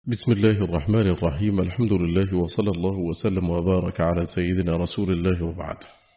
بسم الله الرحمن الرحيم. الحمد لله وصلى الله وسلم وبارك على سيدنا رسول الله وبعد.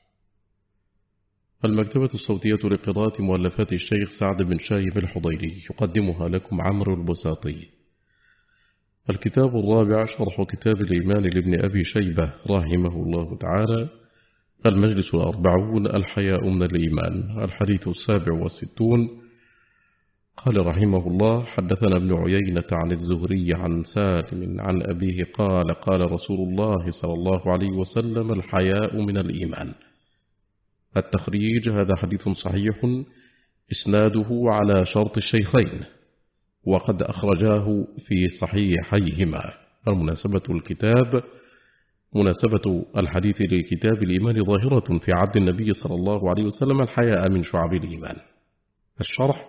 المكتبة الصوتية لقراءة مؤلفات الشيخ سعد بن شايب الحضيري يقدمها لكم عمرو البساطي. الكتاب الرابع شرح كتاب الإيمان لابن أبي شيبة رحمه الله تعالى. المجلس 40 الحياء من الإيمان. الحديث 67. قال رحمه الله: حدثنا ابن عيينة عن الزهري عن سالم عن أبيه قال: قال رسول الله صلى الله عليه وسلم: الحياء من الإيمان. التخريج: هذا حديث صحيح إسناده على شرط الشيخين وقد أخرجاه في صحيحيهما. المناسبة الكتاب مناسبة الحديث لكتاب الإيمان ظاهرة في عبد النبي صلى الله عليه وسلم الحياء من شعب الإيمان. الشرح: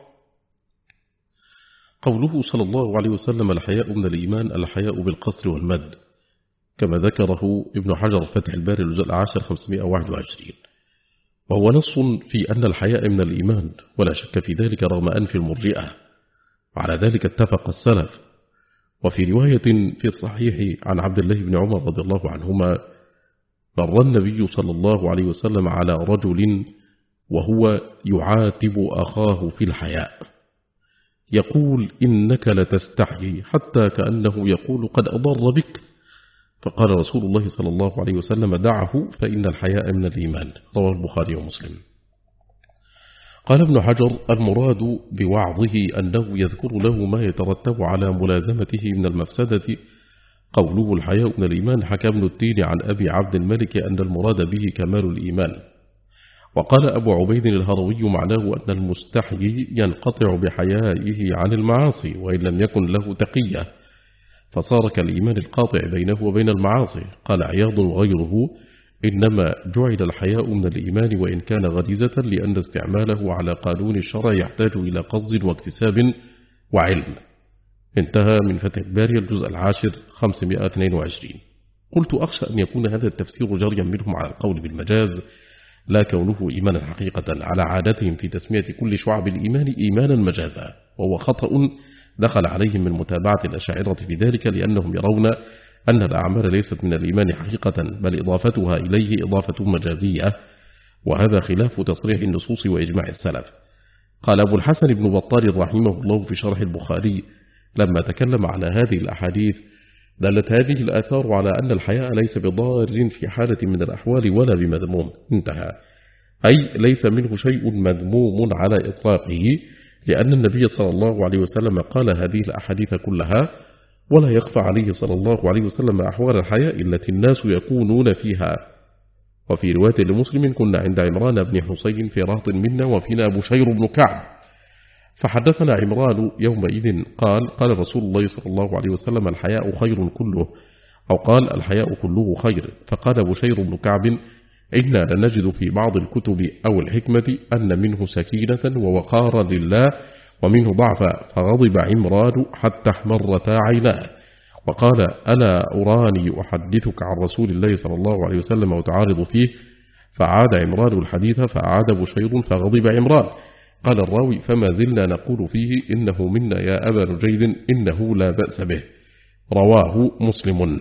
قوله صلى الله عليه وسلم الحياء من الإيمان، الحياء بالقصر والمد كما ذكره ابن حجر فتح الباري الجزء 10 521، وهو نص في أن الحياء من الإيمان ولا شك في ذلك رغم أنف المرجئة، وعلى ذلك اتفق السلف. وفي رواية في الصحيح عن عبد الله بن عمر رضي الله عنهما: مر النبي صلى الله عليه وسلم على رجل وهو يعاتب أخاه في الحياء يقول: إنك لتستحيي، حتى كأنه يقول: قد أضر بك. فقال رسول الله صلى الله عليه وسلم: دعه فإن الحياء من الإيمان. رواه البخاري ومسلم. قال ابن حجر: المراد بوعظه أنه يذكر له ما يترتب على ملازمته من المفسدة. قوله الحياء من الإيمان حكى ابن التين عن أبي عبد الملك أن المراد به كمال الإيمان. وقال أبو عبيد الهروي: معناه أن المستحيي ينقطع بحيائه عن المعاصي وإن لم يكن له تقية، فصار كالإيمان القاطع بينه وبين المعاصي. قال عياض وغيره: إنما جعل الحياء من الإيمان وإن كان غريزة، لأن استعماله على قانون الشرع يحتاج إلى قصد واكتساب وعلم. انتهى من فتح الباري الجزء 10 522. قلت: أخشى أن يكون هذا التفسير جريا منهم على القول بالمجاز، لا كونه إيمانا حقيقة على عادتهم في تسمية كل شعب الإيمان إيمانا مجازا، وهو خطأ دخل عليهم من متابعة الأشاعرة في ذلك، لأنهم يرون أن الأعمال ليست من الإيمان حقيقة، بل إضافتها إليه إضافة مجازية، وهذا خلاف تصريح النصوص وإجماع السلف. قال أبو الحسن بن بطال رحمه الله في شرح البخاري لما تكلم على هذه الأحاديث: دلت هذه الآثار على أن الحياء ليس بضار في حالة من الأحوال ولا بمذموم. انتهى. أي ليس منه شيء مذموم على إطلاقه، لأن النبي صلى الله عليه وسلم قال هذه الأحاديث كلها، ولا يخفى عليه صلى الله عليه وسلم أحوال الحياء التي الناس يكونون فيها. وفي رواية لمسلم: كنا عند عمران بن حسين في رهط منا وفينا بشير بن كعب، فحدثنا عمران يومئذ قال: قال رسول الله صلى الله عليه وسلم: الحياء خير كله، أو قال: الحياء كله خير. فقال بشير بن كعب: إنا لنجد في بعض الكتب أو الحكمة أن منه سكينة ووقارا لله ومنه ضعفا. فغضب عمران حتى احمرتا عيناه، وقال: ألا أراني أحدثك عن رسول الله صلى الله عليه وسلم وتعارض فيه؟ فعاد عمران الحديث فأعاد بشير فغضب عمران. قال الراوي: فما زلنا نقول فيه إنه منا يا أبا نجيد، إنه لا بأس به. رواه مسلم.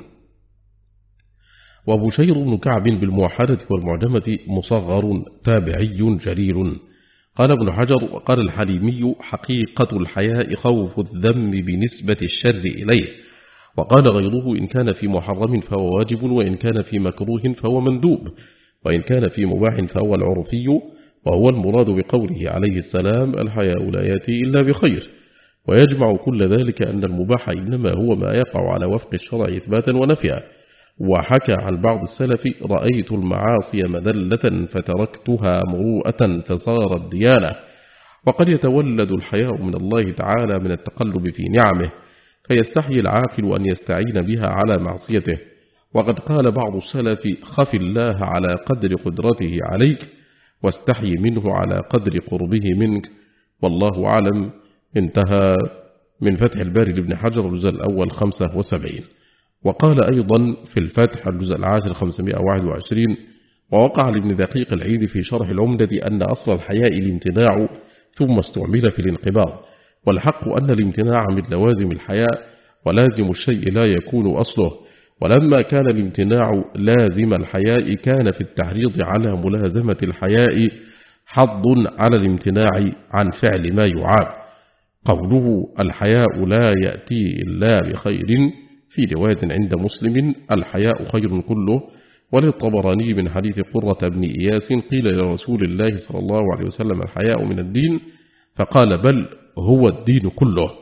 وبشير بن كعب بالموحدة والمعجمة مصغر تابعي جليل. قال ابن حجر: وقال الحليمي: حقيقة الحياء خوف الذم بنسبة الشر إليه. وقال غيره: إن كان في محرم فهو واجب، وإن كان في مكروه فهو مندوب، وإن كان في مباح فهو العرفي. وهو المراد بقوله عليه السلام: الحياء لا يأتي إلا بخير. ويجمع كل ذلك أن المباح إنما هو ما يقع على وفق الشرع إثباتا ونفيا. وحكى عن بعض السلف: رأيت المعاصي مذلة فتركتها مروءة فصارت ديانة. وقد يتولد الحياء من الله تعالى من التقلب في نعمه، فيستحي العاقل أن يستعين بها على معصيته. وقد قال بعض السلف: خف الله على قدر قدرته عليك، واستحي منه على قدر قربه منك، والله أعلم. انتهى من فتح الباري لابن حجر الجزء الأول 75. وقال أيضا في الفتح الجزء 10 521: ووقع لابن دقيق العيد في شرح العمدة أن أصل الحياء الامتناع ثم استعمل في الانقباض، والحق أن الامتناع من لوازم الحياء ولازم الشيء لا يكون أصله. ولما كان الامتناع لازم الحياء كان في التحريض على ملازمة الحياء حظ على الامتناع عن فعل ما يعاب. قوله الحياء لا يأتي إلا بخير في رواية عند مسلم الحياء خير كله. وللطبراني من حديث قرة بن إياس قيل لرسول الله صلى الله عليه وسلم الحياء من الدين فقال بل هو الدين كله.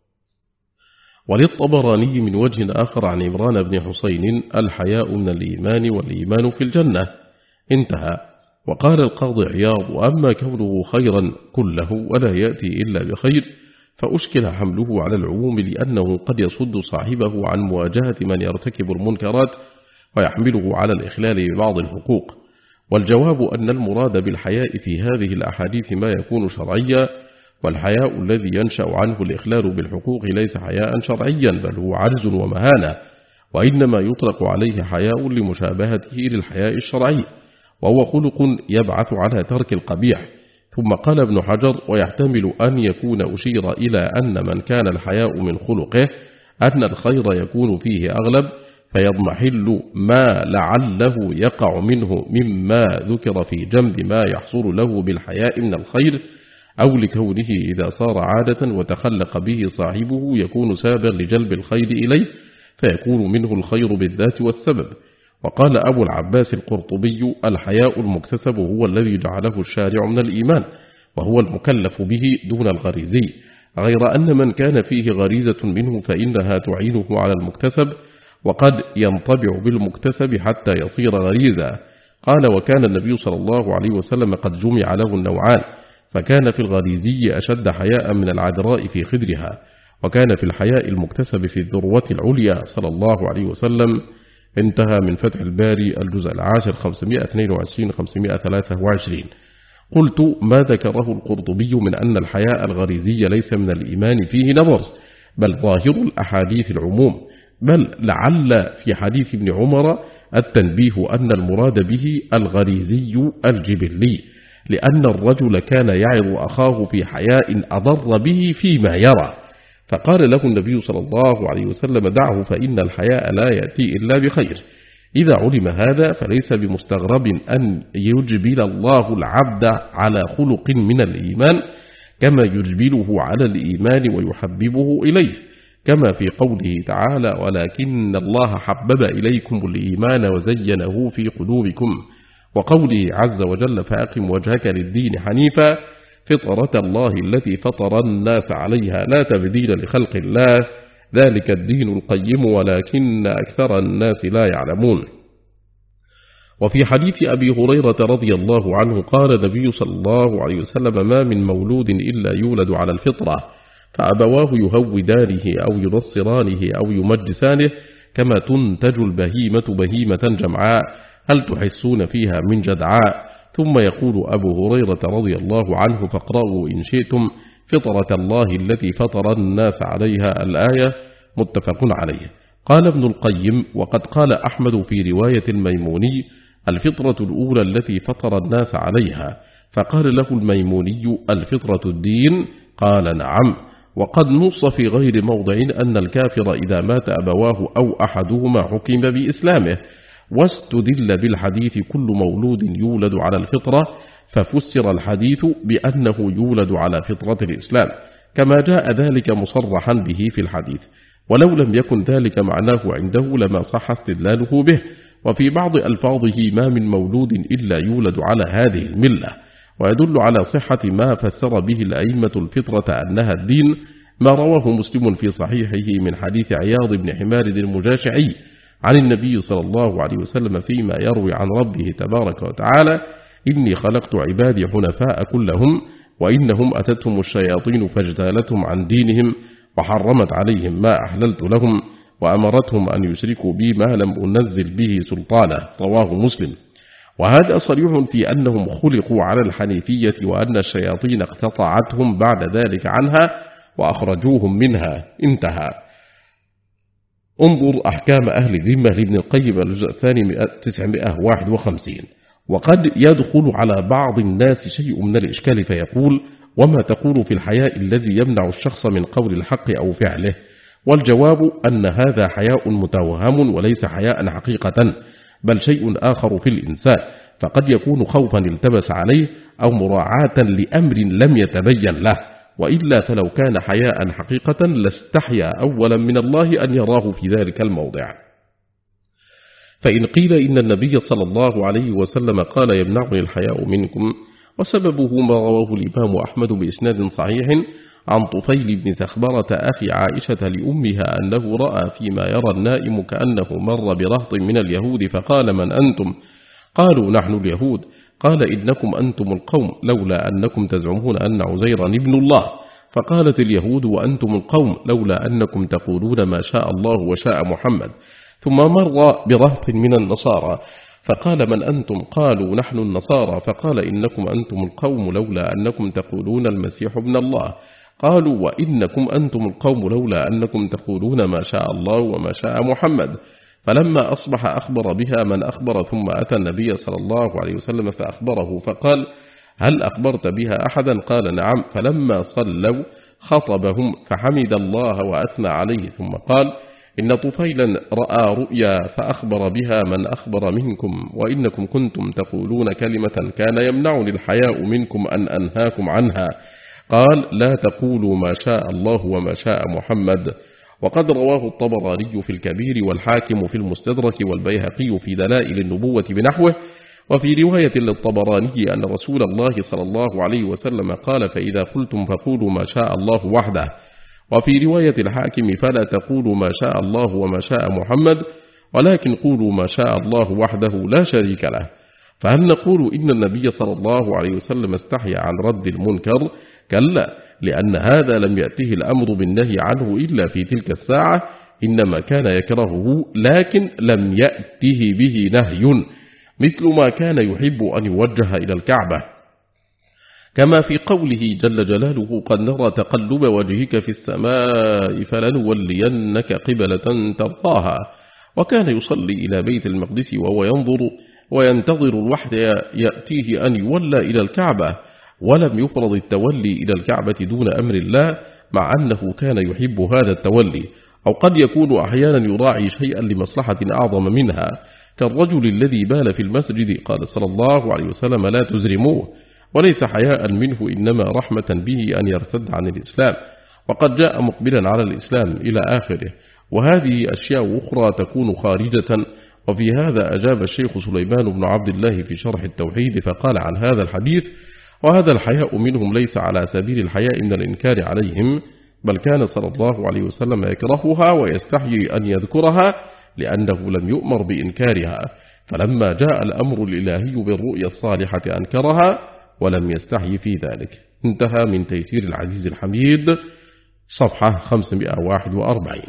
وللطبراني من وجه آخر عن عمران بن حسين الحياء من الإيمان والإيمان في الجنة. انتهى. وقال القاضي عياض وأما كونه خيرا كله ولا يأتي إلا بخير فأشكل حمله على العموم لأنه قد يصد صاحبه عن مواجهة من يرتكب المنكرات ويحمله على الإخلال ببعض الحقوق. والجواب أن المراد بالحياء في هذه الأحاديث ما يكون شرعيا، والحياء الذي ينشأ عنه الإخلال بالحقوق ليس حياء شرعيا بل هو عجز ومهانة، وإنما يطلق عليه حياء لمشابهته للحياء الشرعي، وهو خلق يبعث على ترك القبيح. ثم قال ابن حجر ويحتمل أن يكون أشير إلى أن من كان الحياء من خلقه أن الخير يكون فيه أغلب فيضمحل ما لعله يقع منه مما ذكر في جنب ما يحصل له بالحياء من الخير، أو لكونه إذا صار عادة وتخلق به صاحبه يكون سابا لجلب الخير إليه فيكون منه الخير بالذات والسبب. وقال أبو العباس القرطبي الحياء المكتسب هو الذي جعله الشارع من الإيمان، وهو المكلف به دون الغريزي، غير أن من كان فيه غريزة منه فإنها تعينه على المكتسب، وقد ينطبع بالمكتسب حتى يصير غريزا. قال وكان النبي صلى الله عليه وسلم قد جمع له النوعان، فكان في الغريزي أشد حياء من العذراء في خدرها، وكان في الحياء المكتسب في الذروة العليا صلى الله عليه وسلم. انتهى من فتح الباري الجزء 10 522-523. قلت ما ذكره القرطبي من أن الحياء الغريزي ليس من الإيمان فيه نظر، بل ظاهر الأحاديث العموم، بل لعل في حديث ابن عمر التنبيه أن المراد به الغريزي الجبلي، لأن الرجل كان يعظ أخاه في حياء أضر به فيما يرى، فقال له النبي صلى الله عليه وسلم دعه فإن الحياء لا يأتي إلا بخير. إذا علم هذا فليس بمستغرب أن يجبل الله العبد على خلق من الإيمان كما يجبله على الإيمان ويحببه إليه، كما في قوله تعالى ولكن الله حبب إليكم الإيمان وزينه في قلوبكم، وقوله عز وجل فأقم وجهك للدين حنيفا فطرة الله التي فطر الناس عليها لا تبديل لخلق الله ذلك الدين القيم ولكن أكثر الناس لا يعلمون. وفي حديث أبي هريرة رضي الله عنه قال النبي صلى الله عليه وسلم ما من مولود إلا يولد على الفطرة فأبواه يهودانه أو ينصرانه أو يمجسانه كما تنتج البهيمة بهيمة جمعاء هل تحسون فيها من جدعاء. ثم يقول أبو هريرة رضي الله عنه فاقرأوا إن شئتم فطرة الله التي فطر الناس عليها الآية متفق عليه. قال ابن القيم وقد قال أحمد في رواية الميموني الفطرة الأولى التي فطر الناس عليها، فقال له الميموني الفطرة الدين، قال نعم. وقد نص في غير موضع أن الكافر إذا مات أبواه أو أحدهما حكم بإسلامه، واستدل بالحديث كل مولود يولد على الفطرة، ففسر الحديث بأنه يولد على فطرة الإسلام كما جاء ذلك مصرحا به في الحديث، ولو لم يكن ذلك معناه عنده لما صح استدلاله به. وفي بعض ألفاظه ما من مولود إلا يولد على هذه الملة، ويدل على صحة ما فسر به الأئمة الفطرة أنها الدين ما رواه مسلم في صحيحه من حديث عياض بن حمار المجاشعي عن النبي صلى الله عليه وسلم فيما يروي عن ربه تبارك وتعالى إني خلقت عبادي حنفاء كلهم وإنهم أتتهم الشياطين فاجتالتهم عن دينهم وحرمت عليهم ما أحللت لهم وأمرتهم أن يشركوا بي ما لم أنزل به سلطانا، رواه مسلم. وهذا صريح في أنهم خلقوا على الحنيفية وأن الشياطين اقتطعتهم بعد ذلك عنها وأخرجوهم منها. انتهى. انظر أحكام أهل الذمة لابن القيم الجزء الثاني 951. وقد يدخل على بعض الناس شيء من الإشكال فيقول وما تقول في الحياء الذي يمنع الشخص من قول الحق أو فعله؟ والجواب أن هذا حياء متوهم وليس حياء حقيقة، بل شيء آخر في الإنسان، فقد يكون خوفا التبس عليه أو مراعاة لأمر لم يتبين له، وإلا فلو كان حياء حقيقة لاستحيا أولا من الله أن يراه في ذلك الموضع. فإن قيل إن النبي صلى الله عليه وسلم قال يمنعني الحياء منكم، وسببه ما رواه الإمام أحمد بإسناد صحيح عن طفيل بن ثخبرة أخي عائشة لأمها أنه رأى فيما يرى النائم كأنه مر برهط من اليهود فقال: من أنتم؟ قالوا: نحن اليهود. قال: إنكم أنتم القوم، لولا أنكم تزعمون أن عزيرا ابن الله. فقالت اليهود: وأنتم القوم، لولا أنكم تقولون ما شاء الله وشاء محمد. ثم مر برهط من النصارى فقال: من أنتم؟ قالوا: نحن النصارى. فقال: إنكم أنتم القوم، لولا أنكم تقولون المسيح ابن الله. قالوا: وإنكم أنتم القوم، لولا أنكم تقولون ما شاء الله وما شاء محمد. فلما أصبح أخبر بها من أخبر، ثم أتى النبي صلى الله عليه وسلم فأخبره فقال: هل أخبرت بها أحدا؟ قال: نعم. فلما صلوا خطبهم فحمد الله وأثنى عليه، ثم قال: إن طفيلا رأى رؤيا فأخبر بها من أخبر منكم، وإنكم كنتم تقولون كلمة كان يمنعني الحياء منكم أن أنهاكم عنها. قال: لا تقولوا ما شاء الله وما شاء محمد. وقد رواه الطبراني في الكبير والحاكم في المستدرك والبيهقي في دلائل النبوة بنحوه. وفي رواية للطبراني أن رسول الله صلى الله عليه وسلم قال: فإذا قلتم فقولوا ما شاء الله وحده. وفي رواية الحاكم: فلا تقولوا ما شاء الله وما شاء محمد، ولكن قولوا ما شاء الله وحده لا شريك له. فهل نقول إن النبي صلى الله عليه وسلم استحيا عن رد المنكر؟ كلا، لأن هذا لم يأته الأمر بالنهي عنه إلا في تلك الساعة، إنما كان يكرهه لكن لم يأته به نهي، مثل ما كان يحب أن يوجه إلى الكعبة، كما في قوله جل جلاله: قد نرى تقلب وجهك في السماء فلنولينك قبلة ترضاها. وكان يصلي إلى بيت المقدس وهو ينظر وينتظر الوحي يأتيه أن يولى إلى الكعبة، ولم يفرض التولي إلى الكعبة دون أمر الله، مع أنه كان يحب هذا التولي، أو قد يكون أحيانا يراعي شيئا لمصلحة أعظم منها، كالرجل الذي بال في المسجد، قال صلى الله عليه وسلم: لا تزرموه، وليس حياء منه، إنما رحمة به أن يرتد عن الإسلام، وقد جاء مقبلا على الإسلام إلى آخره. وهذه أشياء أخرى تكون خارجة. وفي هذا أجاب الشيخ سليمان بن عبد الله في شرح التوحيد فقال عن هذا الحديث: وهذا الحياء منهم ليس على سبيل الحياء من الإنكار عليهم، بل كان صلى الله عليه وسلم يكرهها ويستحيي أن يذكرها، لأنه لم يؤمر بإنكارها، فلما جاء الأمر الإلهي بالرؤيا الصالحة أنكرها ولم يستحي في ذلك. انتهى من تيسير العزيز الحميد، صفحة 541.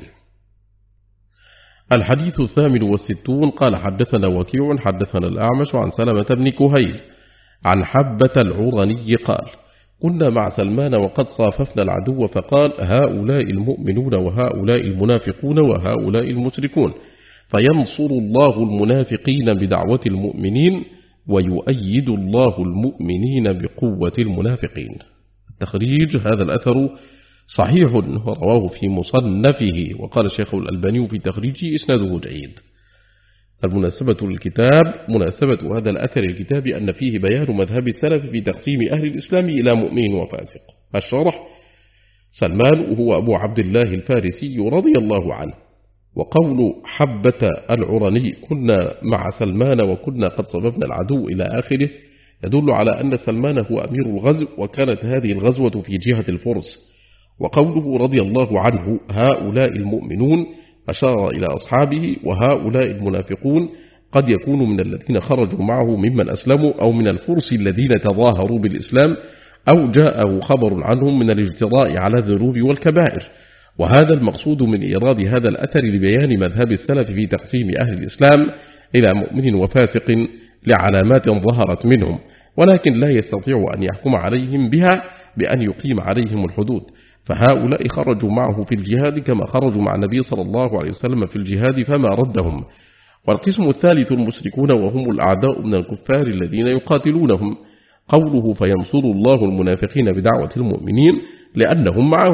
الحديث 68. قال: حدثنا وكيع حدثنا الأعمش عن سلمة بن كهيل عن حبة العرني قال: كنا مع سلمان وقد صاففنا العدو، فقال: هؤلاء المؤمنون وهؤلاء المنافقون وهؤلاء المشركون، فينصر الله المنافقين بدعوة المؤمنين، ويؤيد الله المؤمنين بقوة المنافقين. التخريج: هذا الأثر صحيح ورواه في مصنفه، وقال الشيخ الألباني في تخريجه: إسناده جيد. المناسبة للكتاب: مناسبة هذا الأثر الكتاب أن فيه بيان مذهب السلف في تقسيم أهل الإسلام إلى مؤمن وفاسق. الشرح: سلمان وهو أبو عبد الله الفارسي رضي الله عنه. وقول حبة العرني: كنا مع سلمان وكنا قد صببنا العدو إلى آخره، يدل على أن سلمان هو أمير الغزو، وكانت هذه الغزوة في جهة الفرس. وقوله رضي الله عنه: هؤلاء المؤمنون، أشار إلى أصحابه، وهؤلاء المنافقون قد يكونوا من الذين خرجوا معه ممن أسلموا، أو من الفرس الذين تظاهروا بالإسلام، أو جاءه خبر عنهم من الاجتراء على الذنوب والكبائر. وهذا المقصود من إيراد هذا الأثر لبيان مذهب السلف في تقسيم أهل الإسلام إلى مؤمن وفاسق لعلامات ظهرت منهم، ولكن لا يستطيع أن يحكم عليهم بها بأن يقيم عليهم الحدود. فهؤلاء خرجوا معه في الجهاد كما خرجوا مع النبي صلى الله عليه وسلم في الجهاد فما ردهم. والقسم الثالث المشركون، وهم الأعداء من الكفار الذين يقاتلونهم. قوله: فينصر الله المنافقين بدعوة المؤمنين، لأنهم معهم،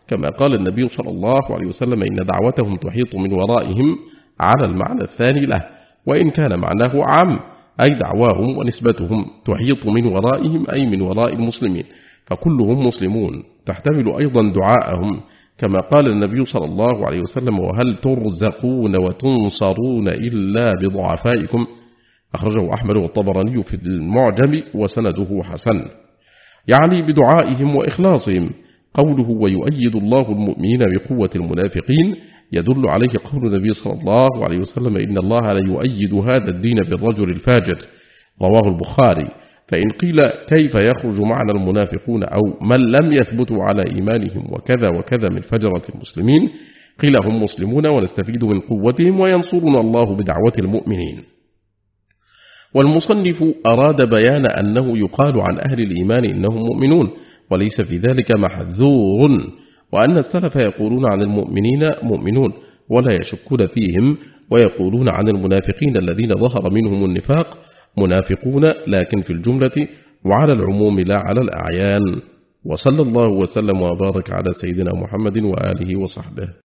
كما قال النبي صلى الله عليه وسلم إن دعوتهم تحيط من ورائهم على المعنى الثاني له، وإن كان معناه عام أي دعواهم ونسبتهم تحيط من ورائهم أي من وراء المسلمين، فكلهم مسلمون، تحتمل أيضا دعاءهم كما قال النبي صلى الله عليه وسلم وهل ترزقون وتنصرون إلا بضعفائكم، أخرجه أحمد والطبراني في المعجم وسنده حسن، يعني بدعائهم وإخلاصهم. قوله ويؤيد الله المؤمنين بقوة المنافقين يدل عليه قول النبي صلى الله عليه وسلم إن الله لا يؤيد هذا الدين بالرجل الفاجر، رواه البخاري. فإن قيل كيف يخرج معنا المنافقون أو من لم يثبتوا على إيمانهم وكذا وكذا من فجرة المسلمين، قيل هم مسلمون ونستفيد من قوتهم وينصرنا الله بدعوة المؤمنين. والمصنف أراد بيان أنه يقال عن أهل الإيمان إنهم مؤمنون وليس في ذلك محذور، وأن السلف يقولون عن المؤمنين مؤمنون ولا يشكون فيهم، ويقولون عن المنافقين الذين ظهر منهم النفاق منافقون لكن في الجملة وعلى العموم لا على الأعيان. وصلى الله وسلم وبارك على سيدنا محمد وآله وصحبه.